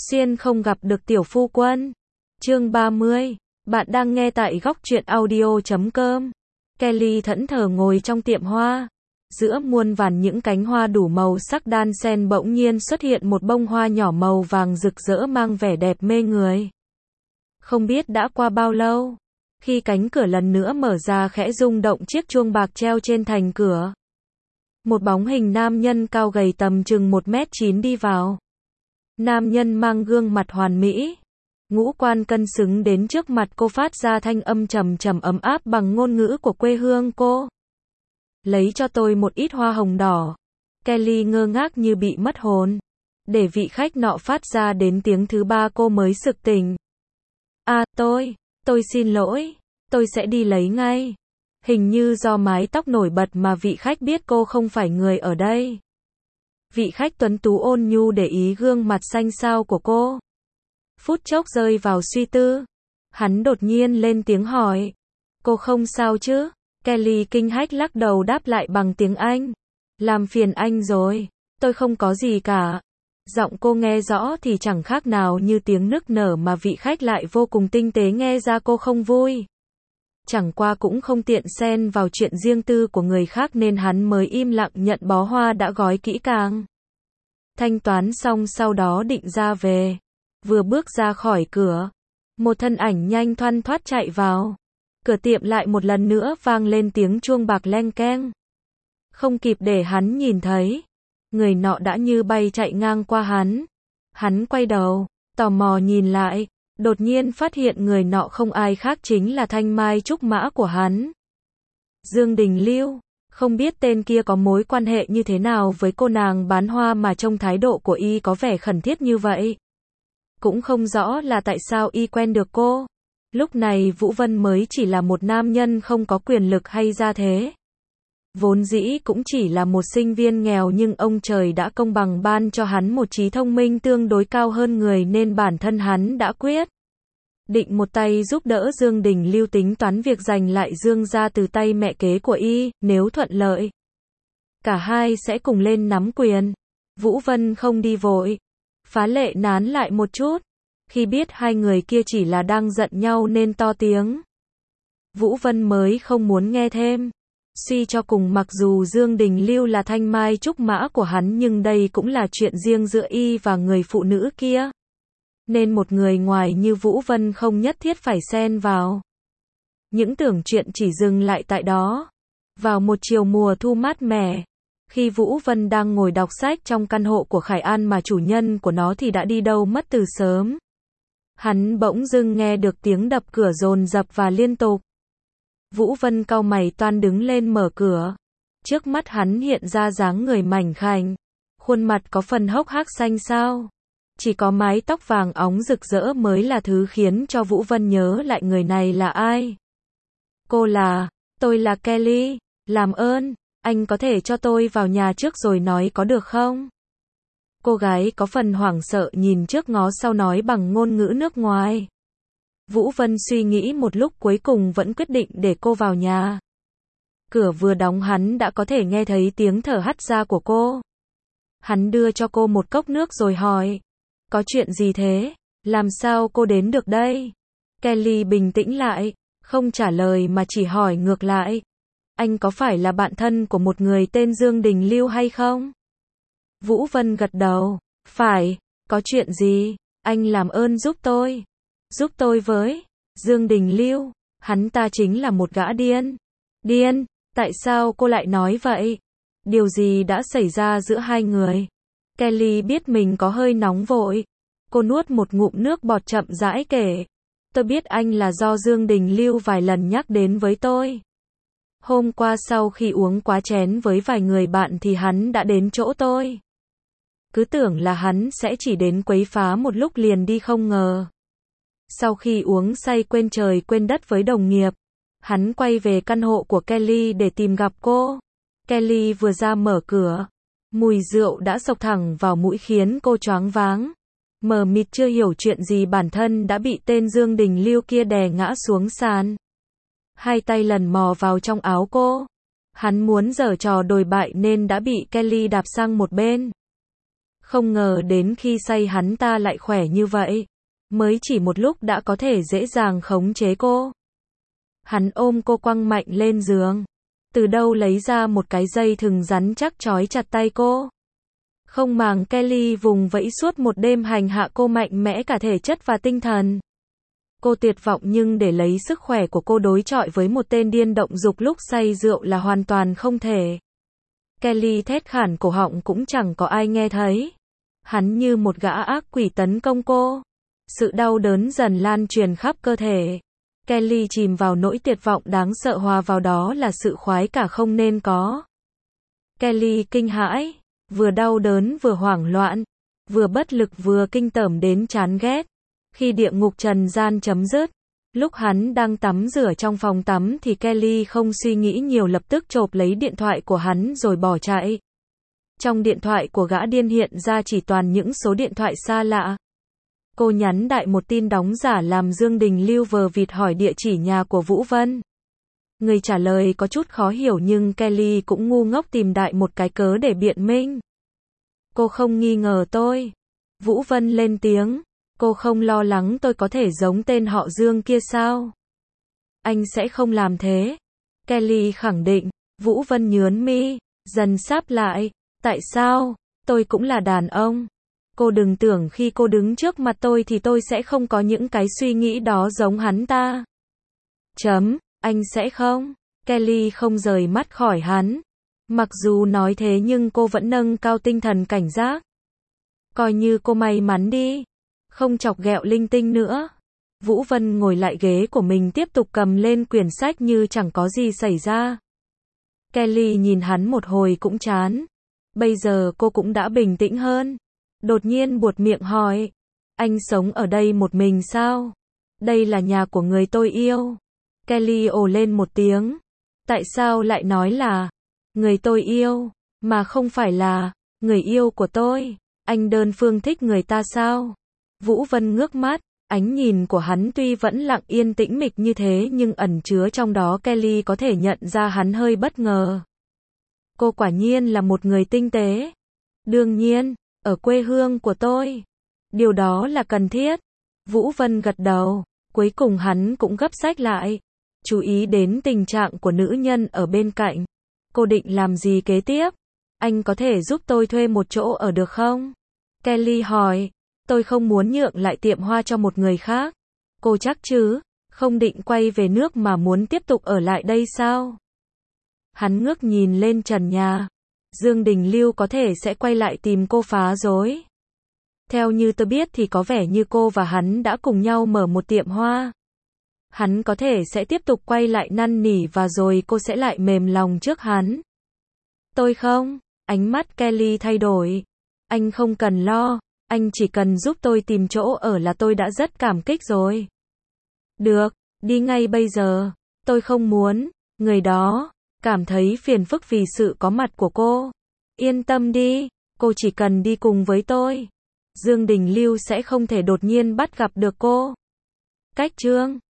Xuyên không gặp được tiểu phu quân. Chương 30. Bạn đang nghe tại góc truyện audio.com. Kelly thẫn thờ ngồi trong tiệm hoa. Giữa muôn vàn những cánh hoa đủ màu sắc đan xen bỗng nhiên xuất hiện một bông hoa nhỏ màu vàng rực rỡ mang vẻ đẹp mê người. Không biết đã qua bao lâu, khi cánh cửa lần nữa mở ra khẽ rung động chiếc chuông bạc treo trên thành cửa. Một bóng hình nam nhân cao gầy tầm chừng 1m9 đi vào. Nam nhân mang gương mặt hoàn mỹ, ngũ quan cân xứng đến trước mặt cô phát ra thanh âm trầm trầm ấm áp bằng ngôn ngữ của quê hương cô. Lấy cho tôi một ít hoa hồng đỏ. Kelly ngơ ngác như bị mất hồn. Để vị khách nọ phát ra đến tiếng thứ ba cô mới sực tỉnh. Tôi xin lỗi, tôi sẽ đi lấy ngay. Hình như do mái tóc nổi bật mà vị khách biết cô không phải người ở đây. Vị khách tuấn tú ôn nhu để ý gương mặt xanh xao của cô. Phút chốc rơi vào suy tư. Hắn đột nhiên lên tiếng hỏi. Cô không sao chứ? Kelly kinh hách lắc đầu đáp lại bằng tiếng Anh. Làm phiền anh rồi, tôi không có gì cả. Giọng cô nghe rõ thì chẳng khác nào như tiếng nức nở mà vị khách lại vô cùng tinh tế nghe ra cô không vui. Chẳng qua cũng không tiện xen vào chuyện riêng tư của người khác nên hắn mới im lặng nhận bó hoa đã gói kỹ càng. Thanh toán xong sau đó định ra về. Vừa bước ra khỏi cửa, một thân ảnh nhanh thoăn thoắt chạy vào. Cửa tiệm lại một lần nữa vang lên tiếng chuông bạc leng keng. Không kịp để hắn nhìn thấy, người nọ đã như bay chạy ngang qua hắn. Hắn quay đầu, tò mò nhìn lại, đột nhiên phát hiện người nọ không ai khác chính là thanh mai trúc mã của hắn. Dương Đình Lưu, không biết tên kia có mối quan hệ như thế nào với cô nàng bán hoa mà trông thái độ của y có vẻ khẩn thiết như vậy. Cũng không rõ là tại sao y quen được cô. Lúc này Vũ Vân mới chỉ là một nam nhân không có quyền lực hay gia thế. Vốn dĩ cũng chỉ là một sinh viên nghèo nhưng ông trời đã công bằng ban cho hắn một trí thông minh tương đối cao hơn người nên bản thân hắn đã quyết định một tay giúp đỡ Dương Đình Lưu tính toán việc giành lại Dương gia từ tay mẹ kế của y, nếu thuận lợi. Cả hai sẽ cùng lên nắm quyền. Vũ Vân không đi vội. Phá Lệ nán lại một chút. Khi biết hai người kia chỉ là đang giận nhau nên to tiếng. Vũ Vân mới không muốn nghe thêm. Suy cho cùng mặc dù Dương Đình Lưu là thanh mai trúc mã của hắn nhưng đây cũng là chuyện riêng giữa y và người phụ nữ kia. Nên một người ngoài như Vũ Vân không nhất thiết phải xen vào. Những tưởng chuyện chỉ dừng lại tại đó. Vào một chiều mùa thu mát mẻ, khi Vũ Vân đang ngồi đọc sách trong căn hộ của Khải An mà chủ nhân của nó thì đã đi đâu mất từ sớm. Hắn bỗng dưng nghe được tiếng đập cửa dồn dập và liên tục. Vũ Vân cau mày toan đứng lên mở cửa. Trước mắt hắn hiện ra dáng người mảnh khảnh. Khuôn mặt có phần hốc hác xanh xao. Chỉ có mái tóc vàng óng rực rỡ mới là thứ khiến cho Vũ Vân nhớ lại người này là ai. Tôi là Kelly. Làm ơn, anh có thể cho tôi vào nhà trước rồi nói có được không? Cô gái có phần hoảng sợ nhìn trước ngó sau nói bằng ngôn ngữ nước ngoài. Vũ Vân suy nghĩ một lúc cuối cùng vẫn quyết định để cô vào nhà. Cửa vừa đóng hắn đã có thể nghe thấy tiếng thở hắt ra của cô. Hắn đưa cho cô một cốc nước rồi hỏi. Có chuyện gì thế? Làm sao cô đến được đây? Kelly bình tĩnh lại, không trả lời mà chỉ hỏi ngược lại. Anh có phải là bạn thân của một người tên Dương Đình Lưu hay không? Vũ Vân gật đầu. Phải, có chuyện gì? Anh làm ơn giúp tôi. Giúp tôi với Dương Đình Lưu, hắn ta chính là một gã điên. Điên? Tại sao cô lại nói vậy? Điều gì đã xảy ra giữa hai người? Kelly biết mình có hơi nóng vội. Cô nuốt một ngụm nước bọt chậm rãi kể. Tôi biết anh là do Dương Đình Lưu vài lần nhắc đến với tôi. Hôm qua sau khi uống quá chén với vài người bạn thì hắn đã đến chỗ tôi. Cứ tưởng là hắn sẽ chỉ đến quấy phá một lúc liền đi không ngờ. Sau khi uống say quên trời quên đất với đồng nghiệp, hắn quay về căn hộ của Kelly để tìm gặp cô. Kelly vừa ra mở cửa, mùi rượu đã xộc thẳng vào mũi khiến cô choáng váng. Mờ mịt chưa hiểu chuyện gì bản thân đã bị tên Dương Đình Lưu kia đè ngã xuống sàn. Hai tay lần mò vào trong áo cô. Hắn muốn giở trò đồi bại nên đã bị Kelly đạp sang một bên. Không ngờ đến khi say hắn ta lại khỏe như vậy. Mới chỉ một lúc đã có thể dễ dàng khống chế cô. Hắn ôm cô quăng mạnh lên giường. Từ đâu lấy ra một cái dây thừng rắn chắc trói chặt tay cô. Không màng Kelly vùng vẫy suốt một đêm hành hạ cô mạnh mẽ cả thể chất và tinh thần. Cô tuyệt vọng nhưng để lấy sức khỏe của cô đối chọi với một tên điên động dục lúc say rượu là hoàn toàn không thể. Kelly thét khản cổ họng cũng chẳng có ai nghe thấy. Hắn như một gã ác quỷ tấn công cô. Sự đau đớn dần lan truyền khắp cơ thể. Kelly chìm vào nỗi tuyệt vọng đáng sợ, hòa vào đó là sự khoái cả không nên có. Kelly kinh hãi, vừa đau đớn vừa hoảng loạn, vừa bất lực vừa kinh tởm đến chán ghét. Khi địa ngục trần gian chấm dứt, lúc hắn đang tắm rửa trong phòng tắm thì Kelly không suy nghĩ nhiều lập tức chộp lấy điện thoại của hắn rồi bỏ chạy. Trong điện thoại của gã điên hiện ra chỉ toàn những số điện thoại xa lạ. Cô nhắn đại một tin đóng giả làm Dương Đình Lưu vờ vịt hỏi địa chỉ nhà của Vũ Vân. Người trả lời có chút khó hiểu nhưng Kelly cũng ngu ngốc tìm đại một cái cớ để biện minh. Cô không nghi ngờ tôi. Vũ Vân lên tiếng. Cô không lo lắng tôi có thể giống tên họ Dương kia sao? Anh sẽ không làm thế. Kelly khẳng định. Vũ Vân nhướng mi, dần sáp lại. Tại sao? Tôi cũng là đàn ông. Cô đừng tưởng khi cô đứng trước mặt tôi thì tôi sẽ không có những cái suy nghĩ đó giống hắn ta. Anh sẽ không? Kelly không rời mắt khỏi hắn. Mặc dù nói thế nhưng cô vẫn nâng cao tinh thần cảnh giác. Coi như cô may mắn đi. Không chọc ghẹo linh tinh nữa. Vũ Vân ngồi lại ghế của mình tiếp tục cầm lên quyển sách như chẳng có gì xảy ra. Kelly nhìn hắn một hồi cũng chán. Bây giờ cô cũng đã bình tĩnh hơn. Đột nhiên buột miệng hỏi. Anh sống ở đây một mình sao? Đây là nhà của người tôi yêu. Kelly ồ lên một tiếng. Tại sao lại nói là người tôi yêu, mà không phải là người yêu của tôi? Anh đơn phương thích người ta sao? Vũ Vân ngước mắt. Ánh nhìn của hắn tuy vẫn lặng yên tĩnh mịch như thế nhưng ẩn chứa trong đó Kelly có thể nhận ra hắn hơi bất ngờ. Cô quả nhiên là một người tinh tế. Đương nhiên, ở quê hương của tôi. Điều đó là cần thiết. Vũ Vân gật đầu. Cuối cùng hắn cũng gấp sách lại. Chú ý đến tình trạng của nữ nhân ở bên cạnh. Cô định làm gì kế tiếp? Anh có thể giúp tôi thuê một chỗ ở được không? Kelly hỏi. Tôi không muốn nhượng lại tiệm hoa cho một người khác. Cô chắc chứ? Không định quay về nước mà muốn tiếp tục ở lại đây sao? Hắn ngước nhìn lên trần nhà. Dương Đình Lưu có thể sẽ quay lại tìm cô phá rối. Theo như tôi biết thì có vẻ như cô và hắn đã cùng nhau mở một tiệm hoa. Hắn có thể sẽ tiếp tục quay lại năn nỉ và rồi cô sẽ lại mềm lòng trước hắn. Tôi không. Ánh mắt Kelly thay đổi. Anh không cần lo. Anh chỉ cần giúp tôi tìm chỗ ở là tôi đã rất cảm kích rồi. Được, đi ngay bây giờ. Tôi không muốn người đó cảm thấy phiền phức vì sự có mặt của cô. Yên tâm đi, cô chỉ cần đi cùng với tôi. Dương Đình Lưu sẽ không thể đột nhiên bắt gặp được cô. Cách chương